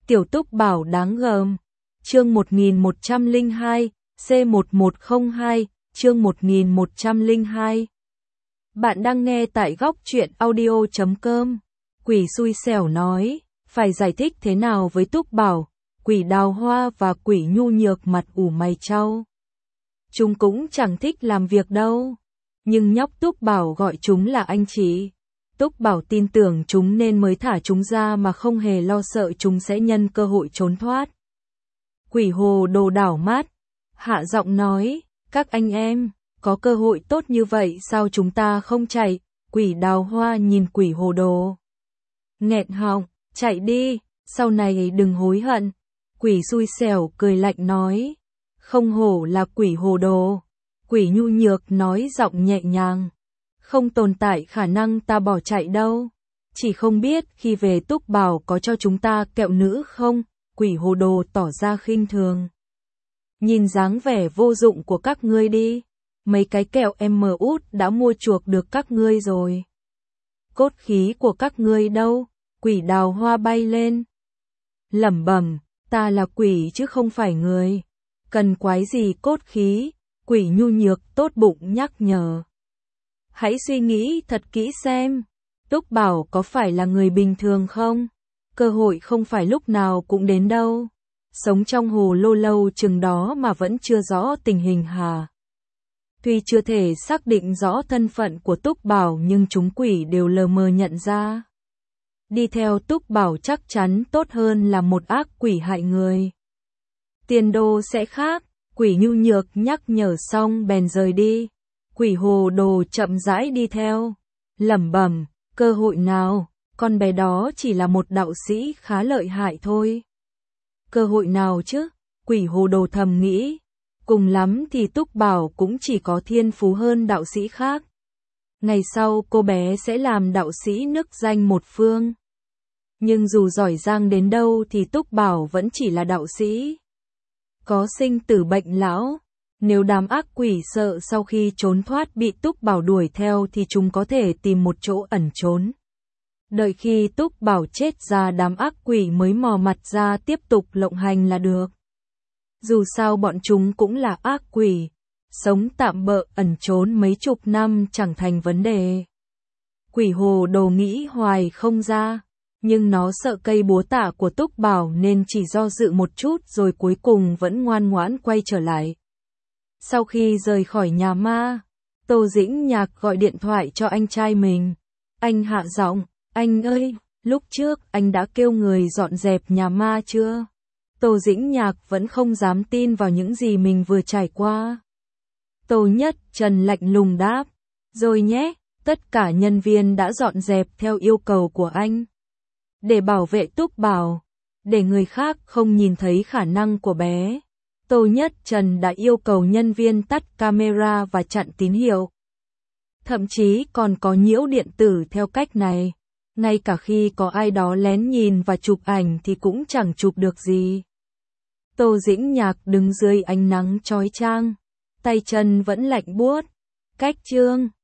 Tiểu Túc Bảo đáng gờm. Chương 1102, C1102, chương 1102. Bạn đang nghe tại góc truyện audio.com. Quỷ xui xẻo nói, phải giải thích thế nào với Túc Bảo, quỷ Đào Hoa và quỷ Nhu Nhược mặt ủ mày chau. Chúng cũng chẳng thích làm việc đâu. Nhưng nhóc Túc Bảo gọi chúng là anh chị. Túc Bảo tin tưởng chúng nên mới thả chúng ra mà không hề lo sợ chúng sẽ nhân cơ hội trốn thoát. Quỷ Hồ Đồ đảo mắt, hạ giọng nói, các anh em, có cơ hội tốt như vậy sao chúng ta không chạy? Quỷ Đào Hoa nhìn Quỷ Hồ Đồ, nghẹn họng, chạy đi, sau này đừng hối hận. Quỷ xui xẻo cười lạnh nói, không hổ là Quỷ Hồ Đồ. Quỷ Nhu Nhược nói giọng nhẹ nhàng, không tồn tại khả năng ta bỏ chạy đâu. Chỉ không biết khi về Túc Bảo có cho chúng ta kẹo nữ không? Quỷ Hồ Đồ tỏ ra khinh thường. Nhìn dáng vẻ vô dụng của các ngươi đi. Mấy cái kẹo em mờ út đã mua chuộc được các ngươi rồi. Cốt khí của các ngươi đâu? Quỷ Đào Hoa bay lên, lẩm bẩm, ta là quỷ chứ không phải người. Cần quái gì cốt khí? Quỷ Nhu Nhược tốt bụng nhắc nhở. Hãy suy nghĩ thật kỹ xem, Túc Bảo có phải là người bình thường không? Cơ hội không phải lúc nào cũng đến đâu. Sống trong hồ lô lâu chừng đó mà vẫn chưa rõ tình hình hả? Tuy chưa thể xác định rõ thân phận của Túc Bảo nhưng chúng quỷ đều lờ mờ nhận ra. Đi theo Túc Bảo chắc chắn tốt hơn là một ác quỷ hại người. Tiền đồ sẽ khác, Quỷ Nhu Nhược nhắc nhở xong bèn rời đi. Quỷ Hồ Đồ chậm rãi đi theo, lẩm bẩm, cơ hội nào, con bé đó chỉ là một đạo sĩ khá lợi hại thôi. Cơ hội nào chứ? Quỷ Hồ Đồ thầm nghĩ, cùng lắm thì Túc Bảo cũng chỉ có thiên phú hơn đạo sĩ khác. Ngày sau cô bé sẽ làm đạo sĩ nức danh một phương. Nhưng dù giỏi giang đến đâu thì Túc Bảo vẫn chỉ là đạo sĩ. Có sinh tử bệnh lão. Nếu đám ác quỷ sợ sau khi trốn thoát bị Túc Bảo đuổi theo thì chúng có thể tìm một chỗ ẩn trốn. Đợi khi Túc Bảo chết ra đám ác quỷ mới mò mặt ra tiếp tục lộng hành là được. Dù sao bọn chúng cũng là ác quỷ, sống tạm bợ ẩn trốn mấy chục năm chẳng thành vấn đề. Quỷ Hồ Đồ nghĩ hoài không ra, nhưng nó sợ cây búa tạ của Túc Bảo nên chỉ do dự một chút rồi cuối cùng vẫn ngoan ngoãn quay trở lại. Sau khi rời khỏi nhà ma, Tô Dĩnh Nhạc gọi điện thoại cho anh trai mình. Anh hạ giọng, anh ơi, lúc trước anh đã kêu người dọn dẹp nhà ma chưa? Tô Dĩnh Nhạc vẫn không dám tin vào những gì mình vừa trải qua. Tô Nhất Trần lạnh lùng đáp, rồi nhé, tất cả nhân viên đã dọn dẹp theo yêu cầu của anh. Để bảo vệ Túc Bảo, để người khác không nhìn thấy khả năng của bé. Tô Nhất Trần đã yêu cầu nhân viên tắt camera và chặn tín hiệu. Thậm chí còn có nhiễu điện tử theo cách này. Ngay cả khi có ai đó lén nhìn và chụp ảnh thì cũng chẳng chụp được gì. Tô Dĩnh Nhạc đứng dưới ánh nắng chói chang, tay chân vẫn lạnh buốt. Cách chương